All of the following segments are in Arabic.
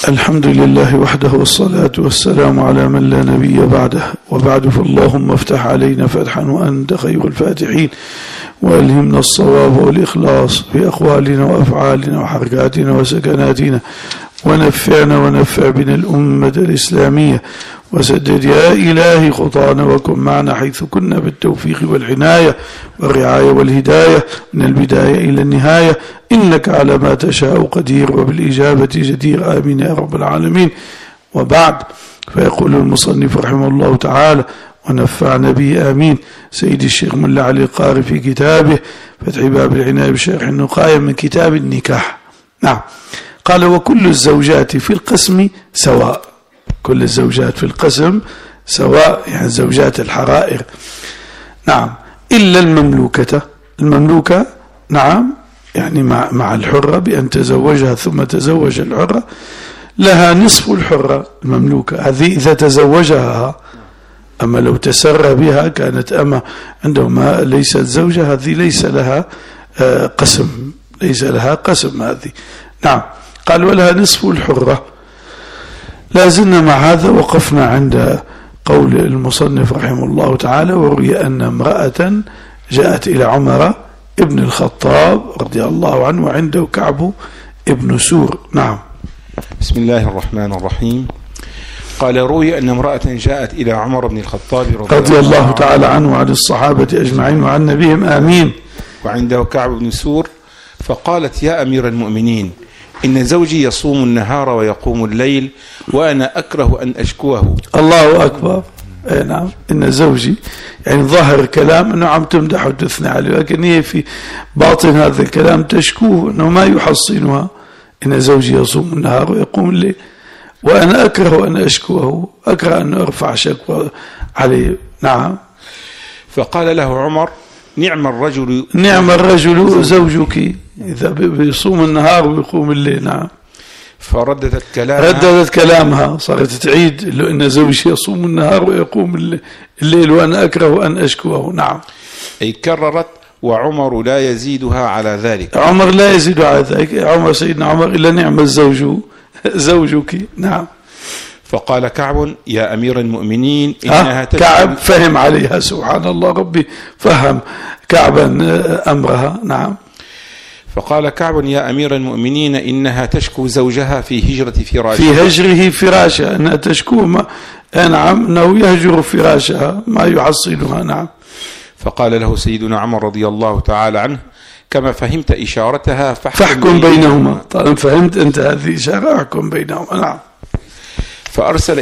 الحمد لله وحده والصلاة والسلام على من لا نبي بعده، وبعد فاللهم افتح علينا فتحا وأنت خير الفاتحين، وألهمنا الصواب والإخلاص في أقوالنا وأفعالنا وحركاتنا وسكناتنا، ونفعنا ونفع بنا الأمة الإسلامية، وسدد يا إلهي خطانا وكن معنا حيث كنا بالتوفيق والعناية والرعاية والهداية من البداية إلى النهاية، إنك على ما تشاء قدير وبالإجابة جدير، آمين يا رب العالمين. وبعد، فيقول المصنف رحمه الله تعالى ونفعنا به آمين سيدي الشيخ ملا علي القاري في كتابه فتح باب العناية بشرح النقاية من كتاب النكاح. نعم، قال وكل الزوجات في القسم سواء، كل الزوجات في القسم سواء، يعني زوجات الحرائر. نعم، إلا المملوكة، المملوكة نعم يعني مع الحرة بأن تزوجها ثم تزوج الحرة، لها نصف الحرة المملوكة هذه إذا تزوجها. أما لو تسرى بها كانت أما عندما ليست زوجة هذه ليس لها قسم، ليس لها قسم هذه. نعم، قال ولها نصف الحرة. لازلنا مع هذا، وقفنا عند قول المصنف رحمه الله تعالى وروي أن امرأة جاءت إلى عمر ابن الخطاب رضي الله عنه وعنده كعب ابن سور. نعم. بسم الله الرحمن الرحيم. قال روي أن امرأة جاءت إلى عمر بن الخطاب رضي الله تعالى عنه وعن الصحابة أجمعين وعن نبيهم آمين، وعنده كعب بن سور، فقالت يا أمير المؤمنين إن زوجي يصوم النهار ويقوم الليل وأنا أكره أن أشكوه. الله أكبر. نعم، إن زوجي، يعني ظاهر الكلام أنه عم تمدح وتثني عليه، لكن هي في باطن هذا الكلام تشكوه أنه ما يحصنها. إن زوجي يصوم النهار ويقوم الليل وأنا أكره أن أشكوه، أكره أن أرفع شكوى عليه. نعم. فقال له عمر نعم الرجل زوجك إذا بيصوم النهار ويقوم الليل. نعم. فرددت كلامها، صارت تعيد إن زوجي يصوم النهار ويقوم الليل وأنا أكره أن أشكوه. نعم، أي كررت، وعمر لا يزيدها على ذلك. عمر لا يزيد على ذلك، عمر سيدنا عمر إلا نعم الزوج زوجك. نعم. فقال كعب يا أمير المؤمنين إنها كعب فهم عليها، سبحان الله، ربي فهم كعبا أمرها. نعم. فقال كعب يا أمير المؤمنين إنها تشكو زوجها في هجرة فراشها، في هجره فراشها، أنها تشكو نعم أنه يهجر فراشها ما يحصلها. نعم. فقال له سيدنا عمر رضي الله تعالى عنه كما فهمت إشارتها فاحكم بينهما. طالما فهمت أنت هذه إشارة احكم بينهما. نعم. فأرسل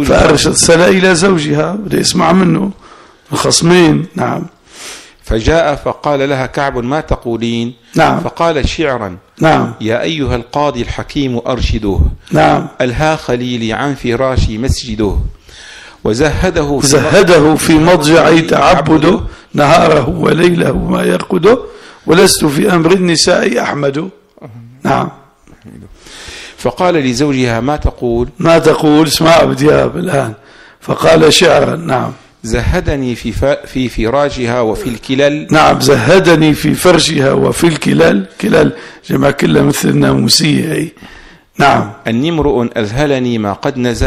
إلى زوجها بده يسمع منه الخصمين. نعم. فجاء فقال لها كعب ما تقولين؟ نعم. فقال شعرا. نعم. يا أيها القاضي الحكيم أرشده. نعم. ألها خليلي عن فراشي مسجده، وزهده في مضجعي تعبده، نهاره وليله ما يرقده، ولست في أمر النساء أحمد. نعم. فقال لزوجها ما تقول؟ اسمع بدياب الآن. فقال شعرا. نعم. زهدني في فراجها وفي الكلال. نعم، زهدني في فرشها وفي الكلال. كلال جمع كلها مثل الناموسية. نعم. النمرء أذهلني ما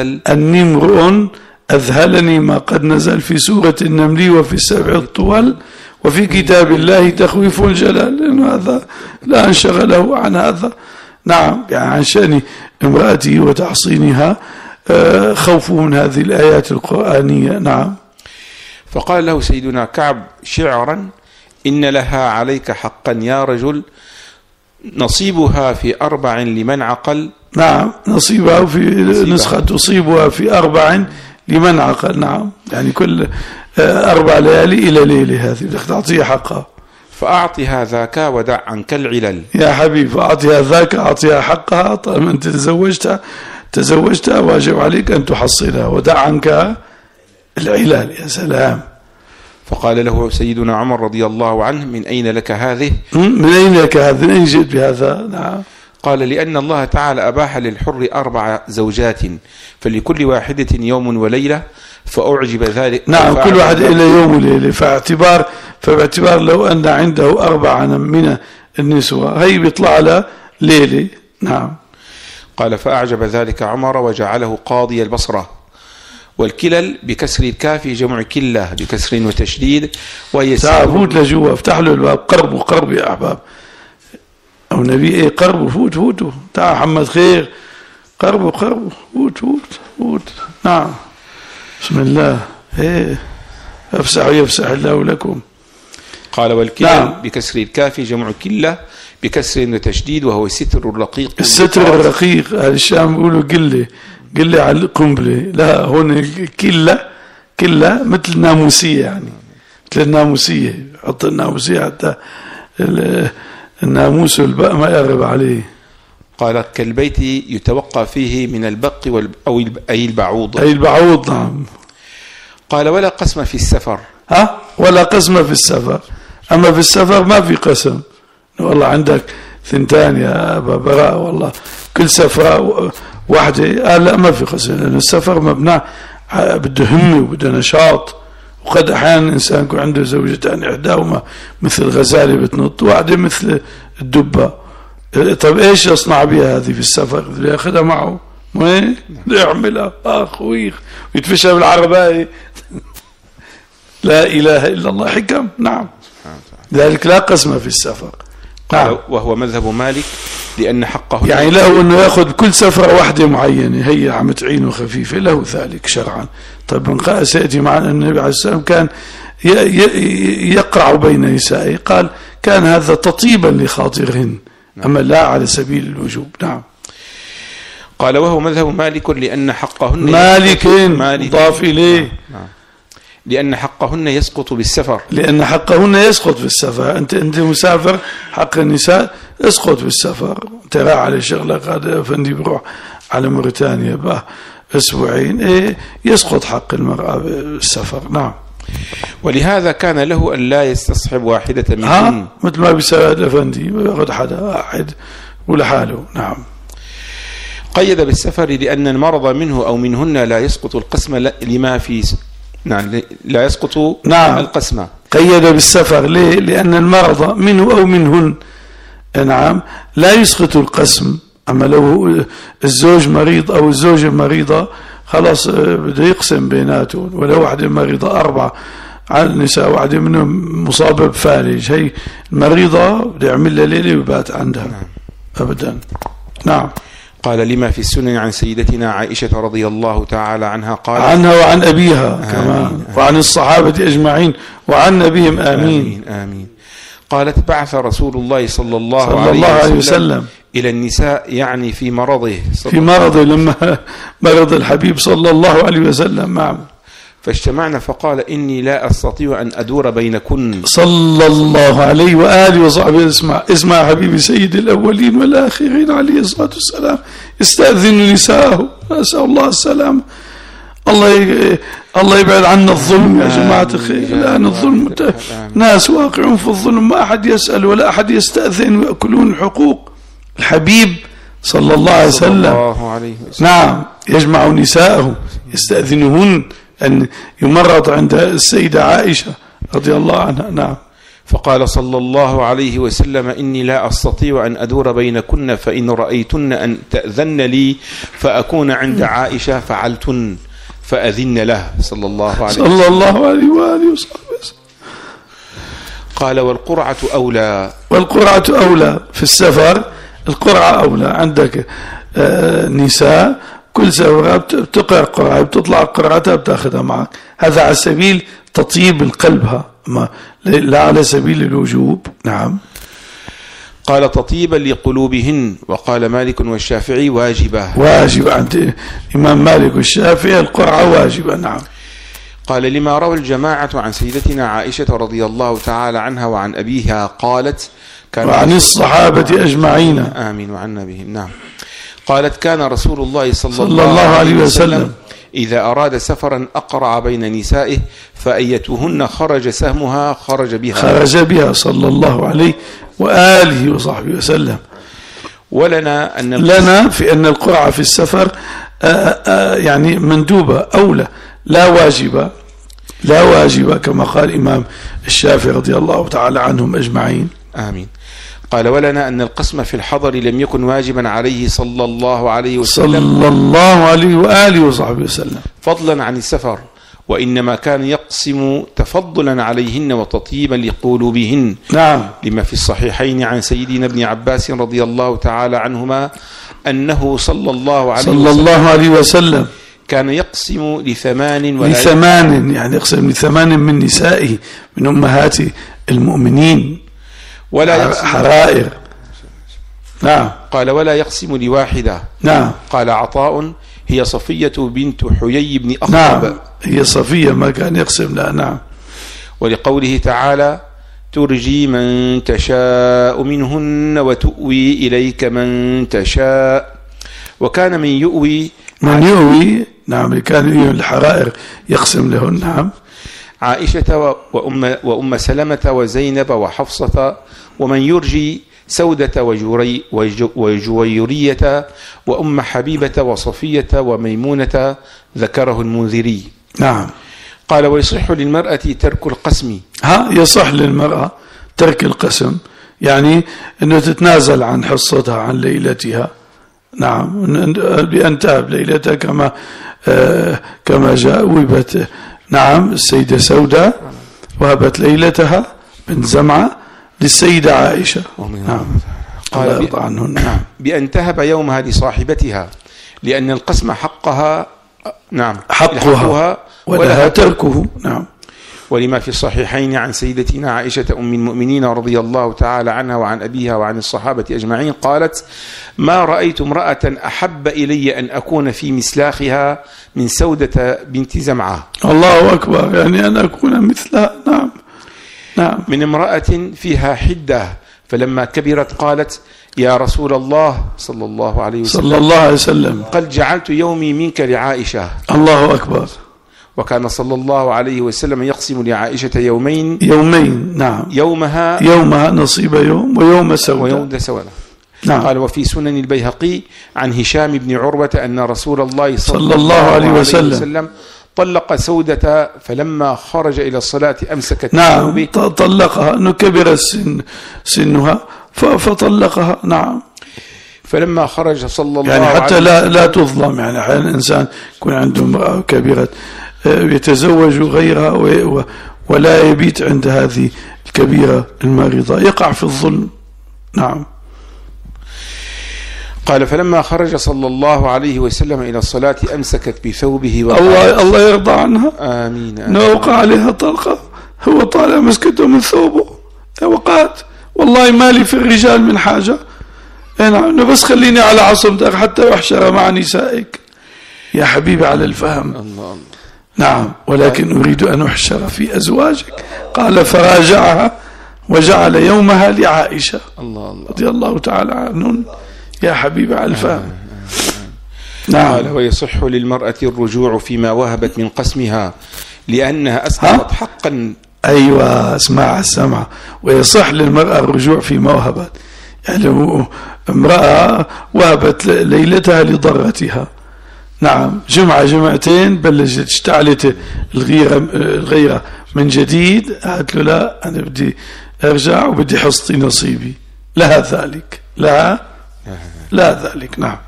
قد نزل في سورة النمل وفي السبع الطوال وفي كتاب الله تخويف الجلال، لأنه هذا لا انشغله عن هذا. نعم، يعني عن شأن امرأته وتحصينها، خوفه من هذه الآيات القرآنية. نعم. فقال له سيدنا كعب شعرا إن لها عليك حقا يا رجل، نصيبها في 4 لمن عقل. نعم، نصيبها في نسخة تصيبها في 4 لمن عقل. نعم، يعني كل 4 ليالي إلى ليلة هذه بدك تعطيها حقها. فأعطها ذاك ودع عنك العلل. يا حبيبي، فأعطيها ذاك، أعطيها حقها. طالما أنت تزوجتها واجب عليك أن تحصلها ودع عنك العلل. يا سلام. فقال له سيدنا عمر رضي الله عنه من أين لك هذه؟ من أين جئت بهذا؟ نعم. قال لأن الله تعالى أباح للحر 4 زوجات فلكل واحدة يوم وليلة، فأعجب ذلك. نعم، كل واحد إلى يوم وليلة. فباعتبار لو أن عنده 4 من النسوة هي بيطلع لها ليلة. نعم. قال فأعجب ذلك عمر وجعله قاضي البصرة. والكلل بكسر الكاف جمع كلة بكسر وتشديد وهي فوت لجوا افتح له الباب قربوا يا أحباب أو نبي إيه قربوا فوتوا تعال محمد خير قربوا فوت نعم بسم الله إيه يفسح الله لكم. قال والكلل بكسر الكاف جمع كلة بكسر وتشديد وهو الستر الرقيق. الستر الرقيق أهل الشام يقولوا قلة على القنبلة. لا هون كلة مثل الناموسية يعني مثل الناموسية حط الناموسية حتى الناموس والباء ما يغرب عليه. قال كالبيت يتوقع فيه من البق أي البعوض. نعم. قال ولا قسم في السفر. ولا قسم في السفر. أما في السفر ما في قسم. والله عندك 2 يا أبا براء والله كل سفرة واحدة. لا ما في قسم لأن السفر مبنى بده همة وبده نشاط. وقد أحيانا الإنسان يكون عنده زوجتان إحداهما مثل الغزالة بتنط واحدة مثل الدبة. طب إيش يصنع بها هذه في السفر؟ يأخذها معه وين يعملها أخوي ويتفشى بالعرباية. لا إله إلا الله حكم. نعم ذلك لا قسم في السفر. نعم. وهو مذهب مالك لأن حقه يعني له أنه يأخذ كل سفرة واحدة معينة هي عم تعينه خفيفة له ذلك شرعا. طيب من سيأتي معنا النبي عليه السلام كان يقرع بين نسائه قال كان هذا تطيبا لخاطرهن أما لا على سبيل الوجوب. نعم. قال وهو مذهب مالك لأن حقهن مالك مضاف إليه. لأن حقهن يسقط بالسفر. لأن حقهن يسقط بالسفر. أنت مسافر حق النساء يسقط بالسفر. ترى على شغلة قادة فندي بروح على موريتانيا بقى أسبوعين يسقط حق المرأة بالسفر. نعم. ولهذا كان له أن لا يستصحب واحدة منهن مثل ما بيسوي هذا فندي يأخذ حدا واحد ولحاله. نعم. قيد بالسفر لأن المرض منه أو منهن لا يسقط القسم لما في لا يسقط القسم. قيد بالسفر ليه؟ لأن المرض منه أو منهن نعم لا يسقط القسم. أما لو الزوج مريض أو الزوجة مريضة خلاص بده يقسم بيناتهم. ولو واحدة مريضة 4 على النساء واحدة منهم مصابة بفالج هي المريضة بده يعمل لها ليلة ويبات عندها. أبدا. نعم. قال لما في السنن عن سيدتنا عائشة رضي الله تعالى عنها قال عنها وعن أبيها كمان وعن الصحابة أجمعين وعن نبيهم آمين. قالت بعث رسول الله صلى الله عليه وسلم إلى النساء يعني في مرضه لما مرض الحبيب صلى الله عليه وسلم. نعم. فاجتمعنا فقال إني لا أستطيع أن أدور بينكن صلى الله عليه وآله وصحبه. اسمع حبيبي سيد الأولين والآخرين عليه الصلاة والسلام استأذن نساءه نسأل الله السلام. الله يبعد عنا الظلم يا جماعة الخير. الآن الظلم ناس واقعون في الظلم ما أحد يسأل ولا أحد يستأذن ويأكلون حقوق الحبيب صلى الله عليه وسلم. نعم. يجمع نساءه يستأذنهن أن يمرض عند السيدة عائشة رضي الله عنها. نعم. فقال صلى الله عليه وسلم إني لا أستطيع أن أدور بينكن فإن رأيتن أن تأذن لي فأكون عند عائشة فعلتن فأذن له صلى الله عليه وآله وسلم. قال والقرعة أولى في السفر. القرعة أولى. عندك نساء كل سفرة بتقرأ قرعة بتطلع قرعتها بتاخذها معك. هذا على سبيل تطيب القلبها لا على سبيل الوجوب. نعم. قال تطيبا لقلوبهن. وقال مالك والشافعي واجبة عند إمام مالك والشافعي القرعة واجبة. نعم. قال لما روى الجماعة عن سيدتنا عائشة رضي الله تعالى عنها وعن أبيها قالت وعن الصحابة أجمعين آمين وعنا بهم. نعم. قالت كان رسول الله صلى الله عليه وسلم إذا أراد سفرا أقرع بين نسائه فأيتهن خرج سهمها خرج بها صلى الله عليه وآله وصحبه وسلم. لنا في أن القرعة في السفر يعني مندوبة أولى لا واجبة كما قال إمام الشافعي رضي الله تعالى عنهم أجمعين. آمين. قال ولنا أن القسم في الحضر لم يكن واجبا عليه صلى الله عليه وسلم صلى الله عليه وآله وصحبه وسلم فضلا عن السفر، وإنما كان يقسم تفضلا عليهن وتطيبا لقلوبهن. نعم. لما في الصحيحين عن سيدنا ابن عباس رضي الله تعالى عنهما أنه صلى الله عليه وسلم كان يقسم لثمان يعني يقسم لثمان من نسائه من أمهات المؤمنين ولا يقسم حرائر. نعم. قال ولا يقسم لواحدة. نعم. قال عطاء هي صفية بنت حيي بن أخطب. نعم هي صفية ما كان يقسم لها. نعم. ولقوله تعالى ترجي من تشاء منهن وتؤوي إليك من تشاء، وكان من يؤوي نعم كان يؤوي الحرائر يقسم لهن. نعم. عائشة وأم سلمة وزينب وحفصة، ومن يرجي سودة وجويرية وأم حبيبة وصفية وميمونة، ذكره المنذري. نعم. قال ويصح للمرأة ترك القسم. يصح للمرأة ترك القسم، يعني أنه تتنازل عن حصتها عن ليلتها. نعم. بأن تهب ليلتها كما جاء وهبت. نعم. السيدة سودة وهبت ليلتها بنت زمعة للسيدة عائشة. نعم. قال نعم. بأن تهب يومها لصاحبتها، لأن القسم حقها. نعم. حقها ولها تركه. نعم. ولما في الصحيحين عن سيدتنا عائشة أم المؤمنين رضي الله تعالى عنها وعن أبيها وعن الصحابة أجمعين قالت ما رأيت امرأة أحب إلي أن أكون في مسلاخها من سودة بنت زمعة. الله أكبر، يعني أن أكون مثلها. نعم. نعم. من امرأة فيها حدة، فلما كبرت قالت يا رسول الله صلى الله عليه وسلم قد جعلت يومي منك لعائشة. الله أكبر. وكان صلى الله عليه وسلم يقسم لعائشة يومين. نعم. يومها نصيب يوم ويوم سودة. نعم. قال وفي سنن البيهقي عن هشام بن عروة أن رسول الله صلى الله عليه وسلم طلق سودة فلما خرج إلى الصلاة أمسكت. نعم. طلقها أنه كبر سنها فطلقها. نعم. فلما خرج صلى الله يعني حتى لا تظلم، يعني أحيانا الإنسان يكون عنده امرأة كبيرة يتزوج غيرها ولا يبيت عند هذه الكبيرة المريضة، يقع في الظلم. نعم. قال فلما خرج صلى الله عليه وسلم إلى الصلاة أمسكت بثوبه الله يرضى عنها. آمين. نوقع عليها طلقة، هو طالع مسكته من ثوبه وقالت والله ما لي في الرجال من حاجة، أنا بس خليني على عصمتك حتى يحشر مع نسائك. يا حبيبي على الفهم. الله. نعم. ولكن أريد أن أحشر في أزواجك. قال فراجعها وجعل يومها لعائشة رضي الله تعالى عنهن. يا حبيبي على الفهم. نعم. قال ويصح للمرأة الرجوع فيما وهبت من قسمها لأنها أسقطت حقا. أيوة، اسمع السمع. ويصح للمرأة الرجوع فيما وهبت، يعني امرأة وهبت ليلتها لضرتها. نعم. جمعتين بلشت اشتعلت الغيرة من جديد، قالت له لا أنا بدي أرجع وبدي حصتي نصيبي. لها ذلك. لا ذلك. نعم.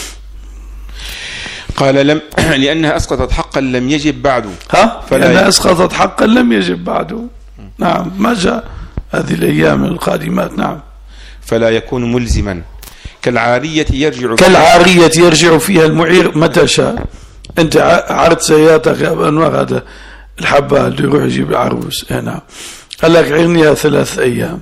قال لأنها أسقطت حقا لم يجب بعده. لأنها أسقطت حقا لم يجب بعده. نعم. ما جاء هذه الأيام القادمات. نعم. فلا يكون ملزما. كالعارية يرجع فيها المعير متى شاء. أنت عرض سيارتك يا أبو أنواع، هذا الحبة اللي يروح يجيب العروس هنا، قال لك عيرنيها 3 أيام.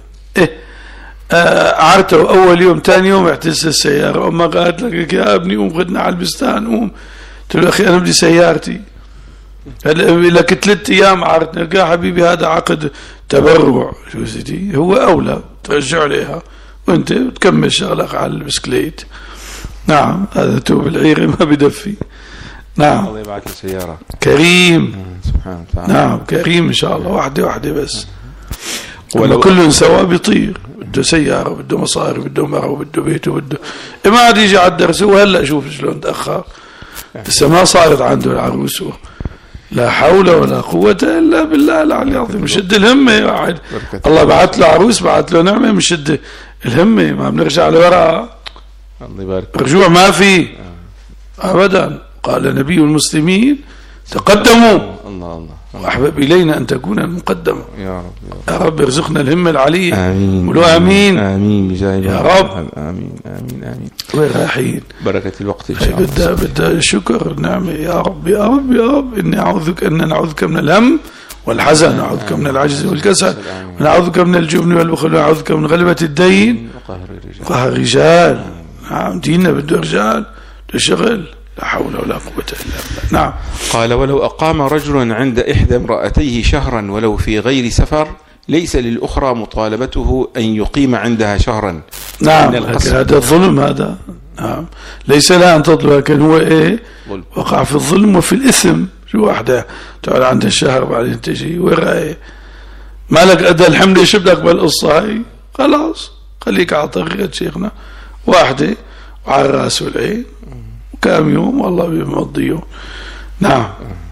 عرته أول يوم ثاني يوم اعتز السيارة، أما قالت لك يا ابني قوم خدنا على البستان قوم. قلت له أخي أنا بدي سيارتي. لك 3 أيام عرتنا. يا حبيبي هذا عقد تبرع، شو سيدي هو أولى ترجع لها وانت تكمل شغلك على البسكليت. نعم. هذا توب العير ما بدفي. نعم. الله يبعث سيارة. كريم سبحانه وتعالى. نعم. كريم إن شاء الله. واحدة بس. ولا كل سوا بيطير، بده سيارة بده مصاري بده مرة بده بيت وبده ما عاد يجي على الدرس. وهلا شوف شلون تأخر، لسه ما صارت عنده العروس. لا حول ولا قوة إلا بالله العلي العظيم. مشد الهمة واحد. الله بعث له عروس، بعث له نعمة، مشد الهمة ما بنرجع لوراء، الله يبارك. رجوع ما في أبدا. قال نبي المسلمين تقدموا، الله وأحبب إلينا أن تكون المقدمة. يا رب يا رب ارزقنا الهمة العالية. آمين. قولوا آمين آمين بجاه يا رب. آمين آمين آمين. وين رايحين؟ بركة الوقت إن شاء الله. بدها شكر نعمة. يا رب يا رب يا رب، إني أعوذك أن نعوذك من الهم والحزن، نعوذك من العجز والكسل، ونعوذك من الجبن والبخل، ونعوذك من غلبة الدين وقهر الرجال. نعم ديننا بده رجال، بده شغل، لا حول ولا قوة إلا بالله. نعم. قال ولو أقام رجل عند إحدى امرأتيه شهرا ولو في غير سفر ليس للأخرى مطالبته أن يقيم عندها شهرا. نعم هذا الظلم هذا. نعم ليس لها أن تطلب، لكن هو إيه وقع في الظلم وفي الإثم. شو واحدة تقعد عند الشهر بعدين تجي وين رايح؟ مالك أدى الحملة، شو بدك بالقصة هاي؟ خلاص خليك على طريقة شيخنا، واحدة وعلى الراس والعين وكام يوم والله بيمضيهم. نعم.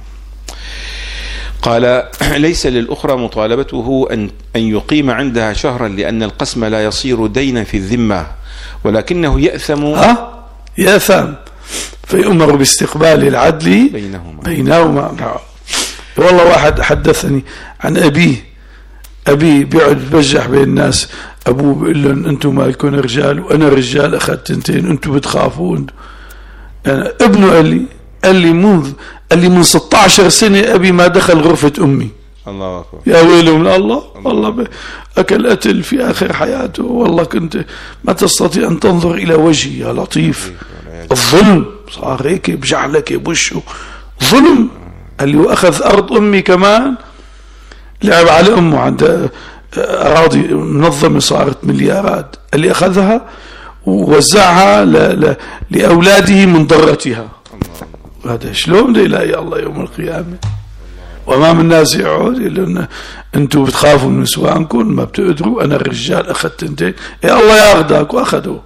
قال ليس للأخرى مطالبته أن يقيم عندها شهرا لأن القسم لا يصير دينا في الذمة، ولكنه يأثم يأثم فيؤمر باستقبال العدل بينهما. والله واحد حدثني عن أبيه بيقعد بيبجح بين الناس، أبوه بيقول لهم أنتم مالكم رجال وأنا رجال أخذت تنتين، أنتم بتخافوا. يعني ابنه قال لي من 16 سنة أبي ما دخل غرفة أمي. الله أكبر. يا ويله من الله. والله أكل قتل في آخر حياته. والله كنت ما تستطيع أن تنظر إلى وجهي يا لطيف. الظلم صار هيك بجعلك بوشه ظلم. قال لي وأخذ أرض أمي كمان، لعب على أمه عند أراضي منظمة صارت مليارات، قال لي أخذها ووزعها لأولاده من ضرتها. هذا شلون لا يا الله يوم القيامة؟ وأمام الناس يقعد يقول أنتم بتخافوا من نسوانكم ما بتقدروا، أنا الرجال أخذت انتين، يا الله ياخذك. وأخذوا.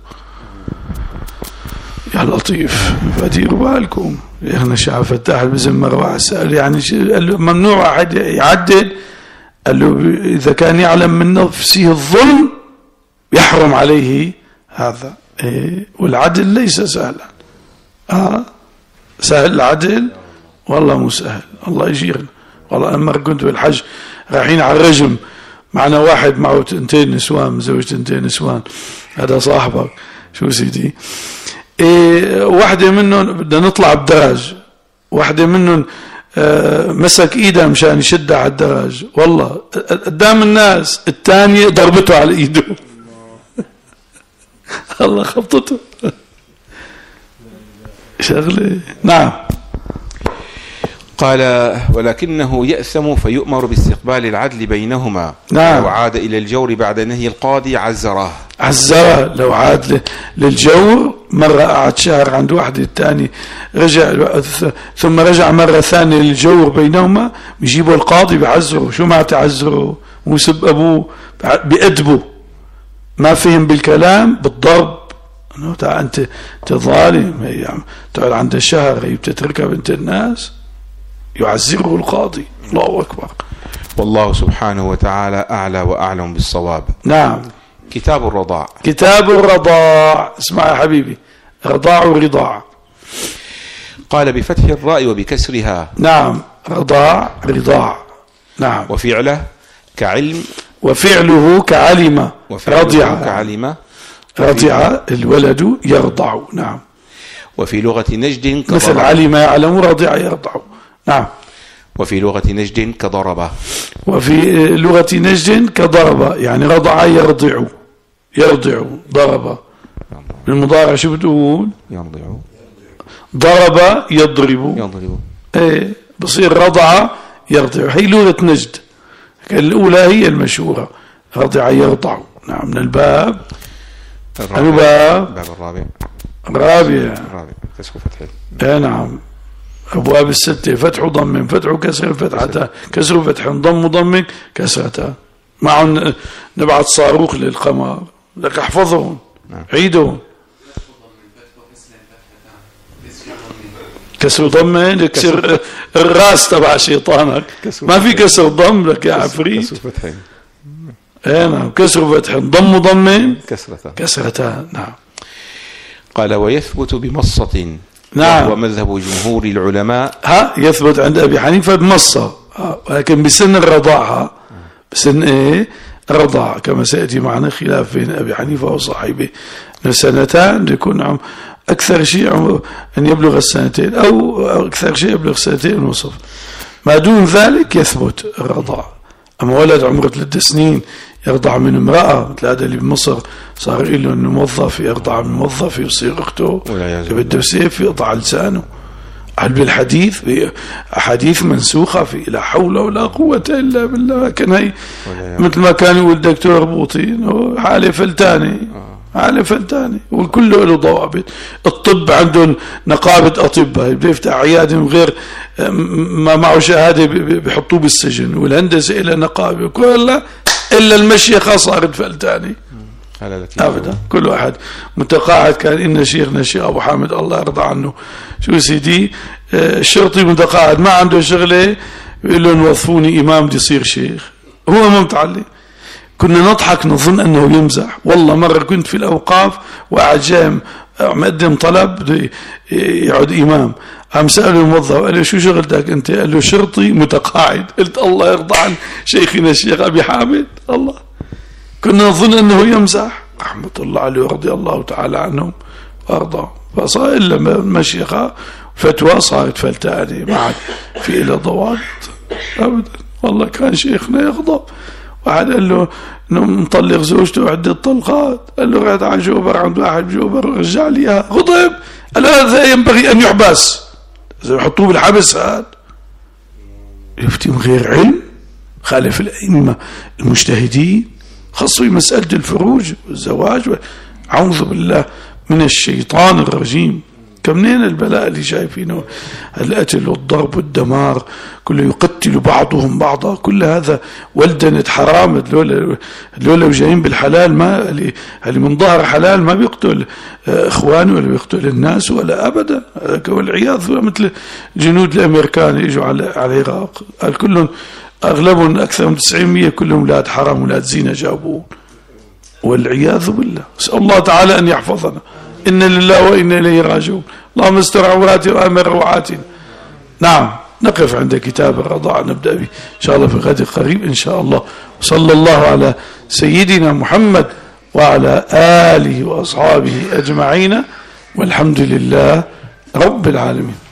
يا لطيف فديروا بالكم. شيخنا الشيخ فتاح المزمر واحد سأل يعني قال له ممنوع أحد يعدل، قال له إذا كان يعلم من نفسه الظلم يحرم عليه هذا. والعدل ليس سهلا. سهل العدل؟ والله مو سهل. الله يجيرنا. والله أما كنت بالحج رايحين على الرجم، معنا واحد معه 2 نسوان، مزوج 2 نسوان، هذا صاحبك شو سيدي. واحدة منهم بدنا نطلع بدراج، واحدة منهم مسك ايدها مشان يشدها على الدراج، والله قدام الناس، الثانية ضربته على ايده. الله خبطته شغلة. نعم. قال ولكنه يأثم فيؤمر باستقبال العدل بينهما. نعم. لو عاد إلى الجور بعد نهي القاضي عزره. لو عاد للجور، مرة قعد شهر عند واحدة، الثاني رجع ثم رجع مرة ثانية للجور بينهما، بيجيبوا القاضي بعزره. شو ما تعزره؟ ويسب أبوه، بيأدبه، ما فهم بالكلام، بالضرب. أنت ظالم. تقعد عند الشهر هي بتتركها بنت الناس، يعزره القاضي. الله أكبر. والله سبحانه وتعالى أعلى وأعلم بالصواب. نعم. كتاب الرضاع. كتاب الرضاع. اسمع يا حبيبي، رضاع ورضاع. قال بفتح الراء وبكسرها. نعم. رضاع. نعم. وفعله كعلم، وفعله كعلم. رضع الولد يرضع. نعم. وفي لغة نجد مثل علم يعلم، رضع يرضع. نعم. وفي لغة نجد كضرب. وفي لغة نجد كضرب، يعني رضع يرضع ضرب. بالمضارع شو بتقول؟ ضرب يضرب. بصير رضع يرضع. هي لغة نجد. الأولى هي المشهورة، رضع يرضع. نعم. من الباب الرابع كسر فتح. نعم. أبواب 6 فتح ضم فتح كسر فتحتها كسر فتح ضم ضم كسرتها. معهم نبعث صاروخ للقمر لك احفظهم. عيدهم. كسر ضم يكسر الراس تبع شيطانك. ما في كسر ضم لك يا عفريت. نعم. كسر فتح ضم ضمين كسرتان. نعم. قال ويثبت بمصة. نعم. وهو مذهب جمهور العلماء. يثبت عند أبي حنيفة بمصة، ولكن بسن الرضاعة، بسن إيه الرضاعة، كما سيأتي معنا خلاف بين أبي حنيفة وصاحبه. سنتان يكون أكثر شيء أن يبلغ السنتين، أو أكثر شيء يبلغ سنتين ونصف. ما دون ذلك يثبت الرضاعة. أما ولد عمره 3 سنين يرضع من امرأة مثل هذا اللي بمصر صار له أنه موظف يرضع من موظف يصير أخته بده سيف يقطع لسانه. بالحديث أحاديث منسوخة في لا حول ولا قوة إلا بالله. كان هي مثل ما كان يقول دكتور بوطين حالة فلتاني وكله له ضوابط. الطب عنده نقابة أطباء بيفتح عيادة من غير ما معه شهادة بيحطوه بالسجن، والهندسة إلى نقابة كلها إلا المشيخة صارت فلتاني أبدا. كل واحد متقاعد. كان إن شيخنا الشيخ أبو حامد الله يرضى عنه شو سيدي الشرطي متقاعد ما عنده شغلة يقول له نوظفوني إمام بدي يصير شيخ، هو ما متعلم. كنا نضحك نظن أنه يمزح. والله مرة كنت في الأوقاف وقاعد جاي مقدم طلب بده يعود إمام، قام سأله الموظف قال له شو شغلتك أنت؟ قال له شرطي متقاعد. قلت الله يرضى عن شيخنا الشيخ أبي حامد. الله كنا نظن أنه يمزح رحمة الله عليه رضي الله تعالى عنهم وأرضاه. فصار إلا مشيخة فتوى صارت فلتاني ما عاد في إلا ضوابط أبدا. والله كان شيخنا يغضب. واحد قال له انه مطلق زوجته عدة طلقات، قال له رحت على جوبر عند واحد بجوبر رجع لي اياها، غضب قال هذا ينبغي ان يحبس، اذا يحطوه بالحبس هذا يفتي من غير علم، خالف الائمه المجتهدين خاصة مسألة الفروج والزواج. اعوذ بالله من الشيطان الرجيم. كمنين البلاء اللي شايفينه، القتل والضرب والدمار كله يقتل بعضهم بعضا، كل هذا ولدنة حرام. لو جايين بالحلال ما اللي من ظهر حلال ما بيقتل اخوانه ولا بيقتل الناس ولا ابدا. والعياذ مثل جنود الامريكان يجوا على العراق قال كلهم اغلبهم اكثر من 90% كلهم اولاد حرام اولاد زينة جابوه والعياذ بالله. اسال الله تعالى ان يحفظنا. إن لله وإنا إليه راجعون. اللهم استر عوراتي وآمن روعاتنا. نعم نقف عند كتاب الرضاعة نبدأ به إن شاء الله في غد قريب إن شاء الله. وصلى الله على سيدنا محمد وعلى آله وأصحابه أجمعين والحمد لله رب العالمين.